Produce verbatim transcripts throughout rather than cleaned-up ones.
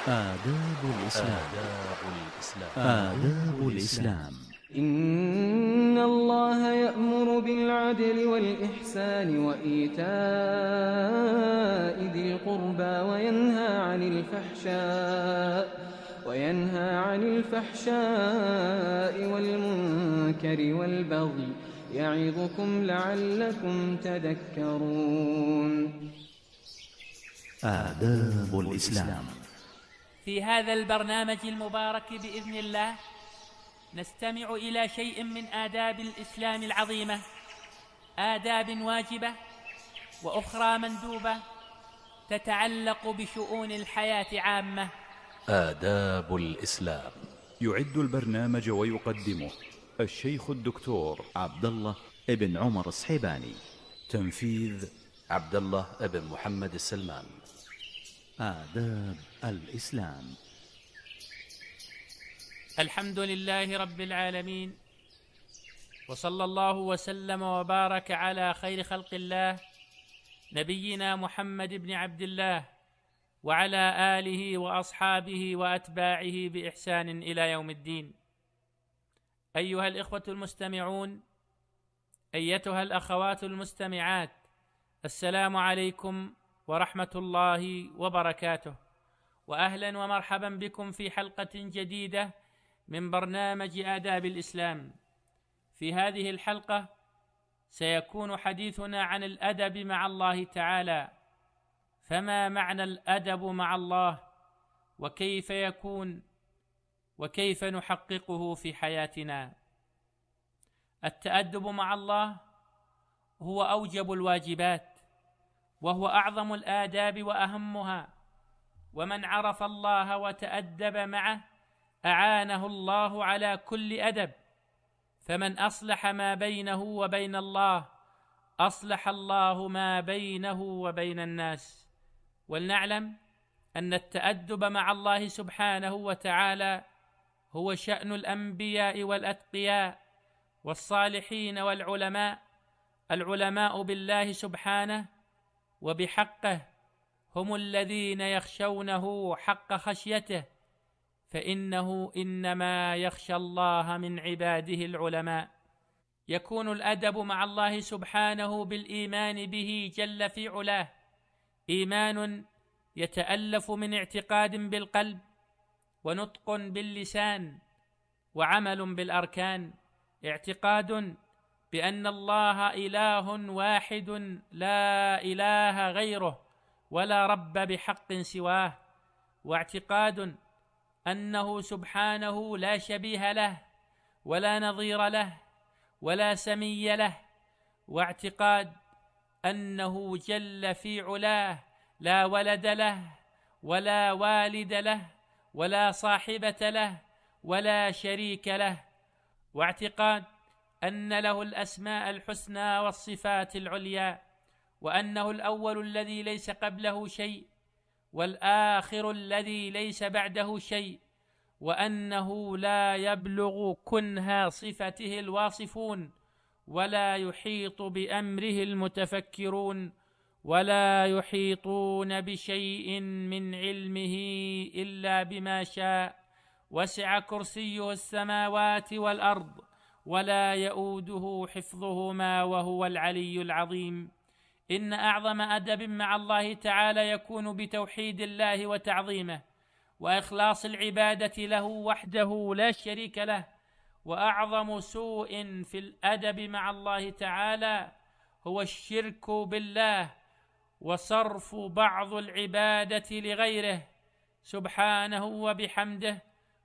آداب الإسلام. آداب الإسلام. آداب الإسلام. إن الله يأمر بالعدل والإحسان وإيتاء ذي القربى وينهى عن الفحشاء وينهى عن الفحشاء والمنكر والبغي يعظكم لعلكم تذكرون. آداب الإسلام. في هذا البرنامج المبارك بإذن الله نستمع إلى شيء من آداب الإسلام العظيمة، آداب واجبة وأخرى مندوبة تتعلق بشؤون الحياة عامة. آداب الإسلام. يعد البرنامج ويقدمه الشيخ الدكتور عبد الله ابن عمر الصحيباني. تنفيذ عبد الله ابن محمد السلمان. آداب الإسلام. الحمد لله رب العالمين، وصلى الله وسلم وبارك على خير خلق الله نبينا محمد بن عبد الله وعلى آله وأصحابه وأتباعه بإحسان إلى يوم الدين. أيها الإخوة المستمعون، أيتها الأخوات المستمعات، السلام عليكم ورحمة الله وبركاته، وأهلا ومرحبا بكم في حلقة جديدة من برنامج آداب الإسلام. في هذه الحلقة سيكون حديثنا عن الأدب مع الله تعالى. فما معنى الأدب مع الله؟ وكيف يكون؟ وكيف نحققه في حياتنا؟ التأدب مع الله هو أوجب الواجبات، وهو أعظم الآداب وأهمها، ومن عرف الله وتأدب معه أعانه الله على كل أدب، فمن أصلح ما بينه وبين الله أصلح الله ما بينه وبين الناس. ولنعلم أن التأدب مع الله سبحانه وتعالى هو شأن الأنبياء والأتقياء والصالحين والعلماء. العلماء بالله سبحانه وبحقه هم الذين يخشونه حق خشيته، فإنه إنما يخشى الله من عباده العلماء. يكون الأدب مع الله سبحانه بالإيمان به جل في علاه، إيمان يتألف من اعتقاد بالقلب ونطق باللسان وعمل بالأركان. اعتقاد بأن الله إله واحد لا إله غيره ولا رب بحق سواه، واعتقاد أنه سبحانه لا شبيه له ولا نظير له ولا سمي له، واعتقاد أنه جل في علاه لا ولد له ولا والد له ولا صاحبة له ولا شريك له، واعتقاد أن له الأسماء الحسنى والصفات العليا، وأنه الأول الذي ليس قبله شيء والآخر الذي ليس بعده شيء، وأنه لا يبلغ كنها صفته الواصفون ولا يحيط بأمره المتفكرون ولا يحيطون بشيء من علمه إلا بما شاء، وسع كرسيه السماوات والأرض ولا يؤوده حفظهما وهو العلي العظيم. إن أعظم أدب مع الله تعالى يكون بتوحيد الله وتعظيمه وإخلاص العبادة له وحده لا شريك له. وأعظم سوء في الأدب مع الله تعالى هو الشرك بالله وصرف بعض العبادة لغيره سبحانه وبحمده،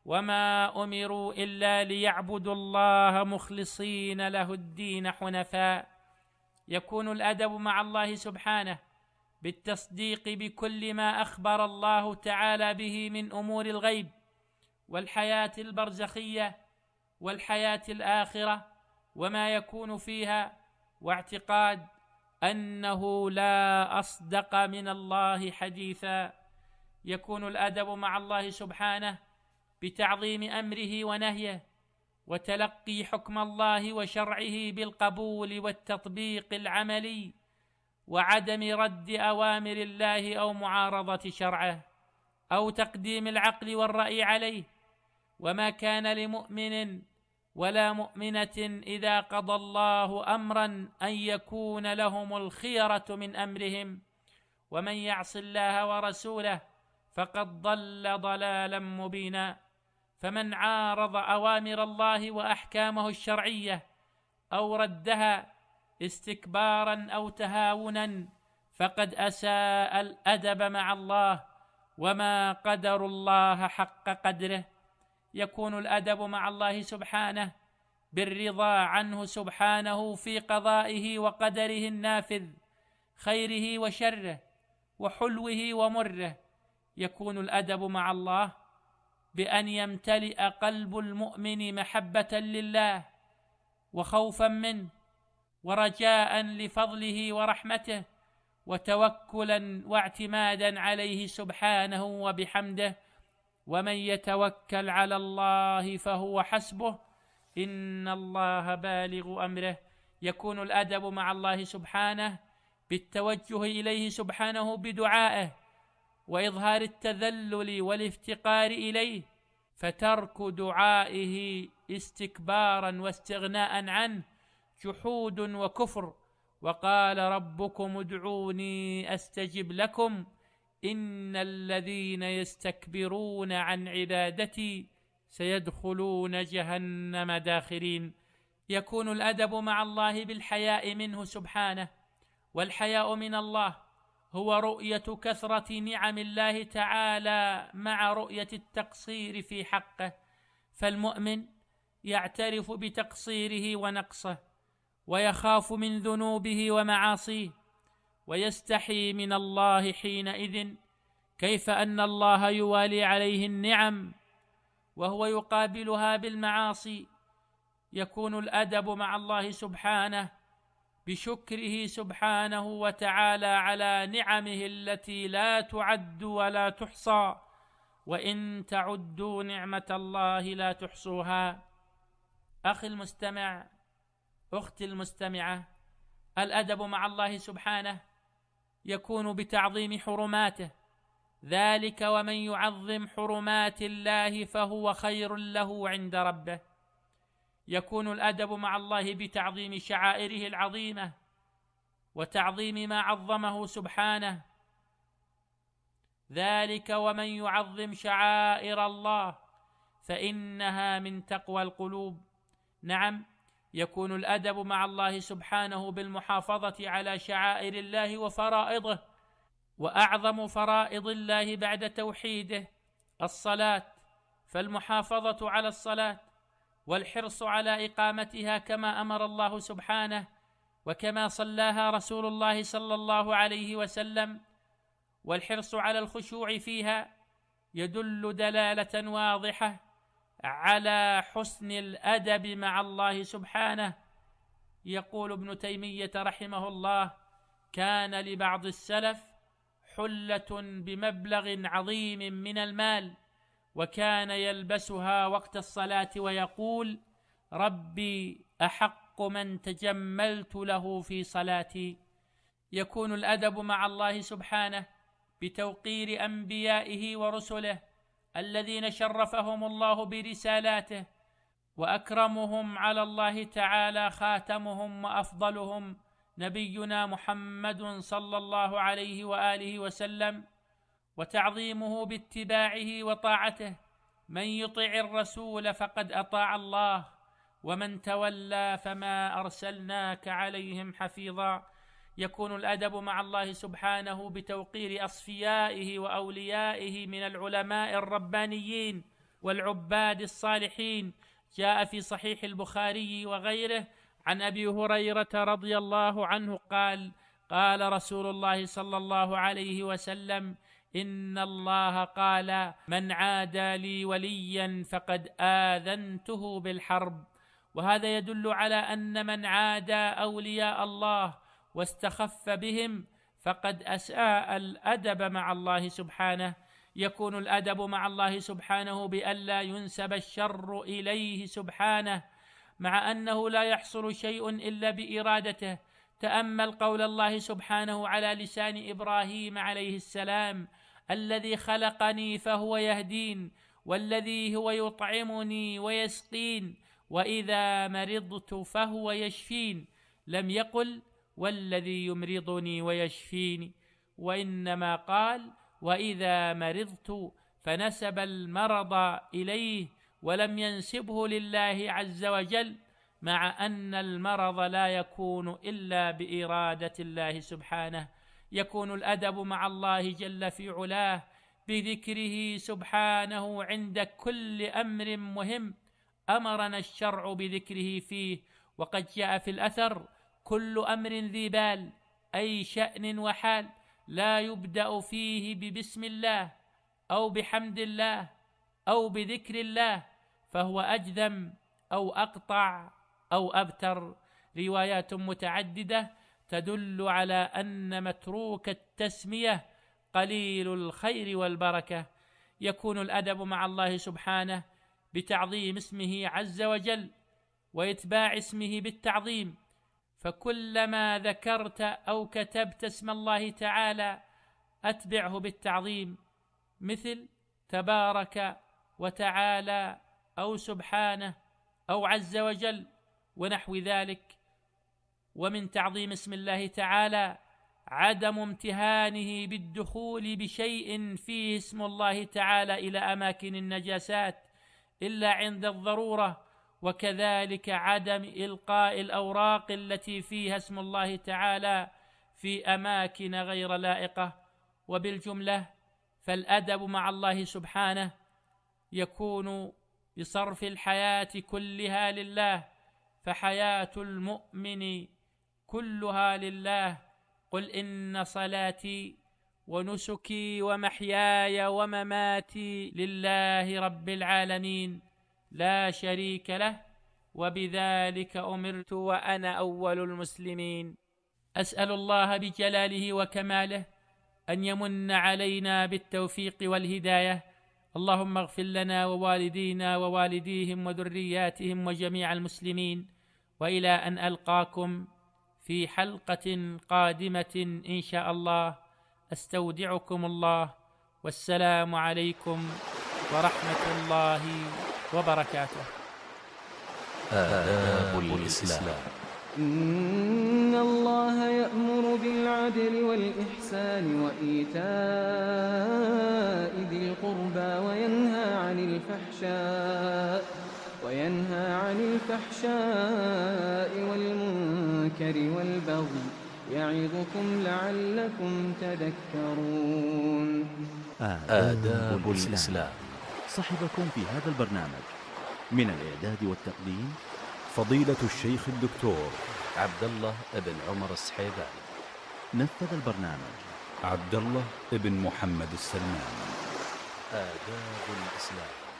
وما أمروا إلا ليعبدوا الله مخلصين له الدين حنفاء. يكون الأدب مع الله سبحانه بالتصديق بكل ما أخبر الله تعالى به من أمور الغيب والحياة البرزخية والحياة الآخرة وما يكون فيها، واعتقاد أنه لا أصدق من الله حديثا. يكون الأدب مع الله سبحانه بتعظيم أمره ونهيه وتلقي حكم الله وشرعه بالقبول والتطبيق العملي وعدم رد أوامر الله أو معارضة شرعه. أو تقديم العقل والرأي عليه. وما كان لمؤمن ولا مؤمنة إذا قضى الله أمرا أن يكون لهم الخيرة من أمرهم، ومن يعص الله ورسوله فقد ضل ضلالا مبينا. فمن عارض أوامر الله وأحكامه الشرعية أو ردها استكبارا أو تهاونا فقد أساء الأدب مع الله، وما قدر الله حق قدره. يكون الأدب مع الله سبحانه بالرضا عنه سبحانه في قضائه وقدره النافذ، خيره وشره، وحلوه ومره. يكون الأدب مع الله بأن يمتلئ قلب المؤمن محبة لله وخوفا منه ورجاء لفضله ورحمته وتوكلا واعتمادا عليه سبحانه وبحمده. ومن يتوكل على الله فهو حسبه إن الله بالغ أمره. يكون الأدب مع الله سبحانه بالتوجه إليه سبحانه بدعائه وإظهار التذلل والافتقار إليه، فترك دعائه استكبارا واستغناء عنه جحود وكفر. وقال ربكم ادعوني أستجب لكم إن الذين يستكبرون عن عبادتي سيدخلون جهنم داخرين. يكون الأدب مع الله بالحياء منه سبحانه، والحياء من الله هو رؤية كثرة نعم الله تعالى مع رؤية التقصير في حقه. فالمؤمن يعترف بتقصيره ونقصه، ويخاف من ذنوبه ومعاصيه، ويستحي من الله حينئذ، كيف أن الله يوالي عليه النعم وهو يقابلها بالمعاصي. يكون الأدب مع الله سبحانه بشكره سبحانه وتعالى على نعمه التي لا تعد ولا تحصى، وإن تعدوا نعمة الله لا تحصوها. أخي المستمع، أختي المستمعة، الأدب مع الله سبحانه يكون بتعظيم حرماته، ذلك ومن يعظم حرمات الله فهو خير له عند ربه. يكون الأدب مع الله بتعظيم شعائره العظيمة وتعظيم ما عظمه سبحانه، ذلك ومن يعظم شعائر الله فإنها من تقوى القلوب. نعم، يكون الأدب مع الله سبحانه بالمحافظة على شعائر الله وفرائضه، وأعظم فرائض الله بعد توحيده الصلاة، فالمحافظة على الصلاة والحرص على إقامتها كما أمر الله سبحانه وكما صلاها رسول الله صلى الله عليه وسلم، والحرص على الخشوع فيها يدل دلالة واضحة على حسن الأدب مع الله سبحانه. يقول ابن تيمية رحمه الله: كان لبعض السلف حلة بمبلغ عظيم من المال، وكان يلبسها وقت الصلاة ويقول: ربي أحق من تجملت له في صلاتي. يكون الأدب مع الله سبحانه بتوقير أنبيائه ورسله الذين شرفهم الله برسالاته، وأكرمهم على الله تعالى خاتمهم وأفضلهم نبينا محمد صلى الله عليه وآله وسلم، وتعظيمه باتباعه وطاعته. من يطع الرسول فقد أطاع الله، ومن تولى فما أرسلناك عليهم حفيظا. يكون الأدب مع الله سبحانه بتوقير أصفيائه وأوليائه من العلماء الربانيين والعباد الصالحين. جاء في صحيح البخاري وغيره عن أبي هريرة رضي الله عنه قال: قال رسول الله صلى الله عليه وسلم: إن الله قال: من عادى لي وليا فقد آذنته بالحرب. وهذا يدل على أن من عادى أولياء الله واستخف بهم فقد أساء الأدب مع الله سبحانه. يكون الأدب مع الله سبحانه بألا ينسب الشر إليه سبحانه، مع أنه لا يحصل شيء إلا بإرادته. تأمل قول الله سبحانه على لسان إبراهيم عليه السلام: الذي خلقني فهو يهدين، والذي هو يطعمني ويسقين، وإذا مرضت فهو يشفين. لم يقل والذي يمرضني ويشفيني، وإنما قال وإذا مرضت، فنسب المرض إليه ولم ينسبه لله عز وجل، مع أن المرض لا يكون إلا بإرادة الله سبحانه. يكون الأدب مع الله جل في علاه بذكره سبحانه عند كل أمر مهم أمرنا الشرع بذكره فيه. وقد جاء في الأثر: كل أمر ذي بال، أي شأن وحال، لا يبدأ فيه ببسم الله أو بحمد الله أو بذكر الله فهو أجذم أو أقطع أو أبتر. روايات متعددة تدل على أن متروك التسمية قليل الخير والبركة. يكون الأدب مع الله سبحانه بتعظيم اسمه عز وجل وإتباع اسمه بالتعظيم، فكلما ذكرت أو كتبت اسم الله تعالى أتبعه بالتعظيم، مثل تبارك وتعالى أو سبحانه أو عز وجل ونحو ذلك. ومن تعظيم اسم الله تعالى عدم امتهانه بالدخول بشيء فيه اسم الله تعالى إلى أماكن النجاسات إلا عند الضرورة، وكذلك عدم إلقاء الأوراق التي فيها اسم الله تعالى في أماكن غير لائقة. وبالجملة فالأدب مع الله سبحانه يكون بصرف الحياة كلها لله، فحياة المؤمن كلها لله. قل إن صلاتي ونسكي ومحياي ومماتي لله رب العالمين لا شريك له، وبذلك أمرت وأنا أول المسلمين. أسأل الله بجلاله وكماله أن يمن علينا بالتوفيق والهداية. اللهم اغفر لنا ووالدينا ووالديهم وذرياتهم وجميع المسلمين، وإلى أن ألقاكم في حلقة قادمة إن شاء الله، أستودعكم الله، والسلام عليكم ورحمة الله وبركاته. آداب الإسلام. إن الله يأمر بالعدل والإحسان وإيتاء ذي القربى وينهى عن الفحشاء وينهى عن الفحشاء والمنكر والبغي يعظكم لعلكم تذكرون. آداب الإسلام. صحبكم في هذا البرنامج من الإعداد والتقديم فضيلة الشيخ الدكتور عبد الله بن عمر السحيباني. نفذ البرنامج عبد الله بن محمد السلمان. آداب الإسلام.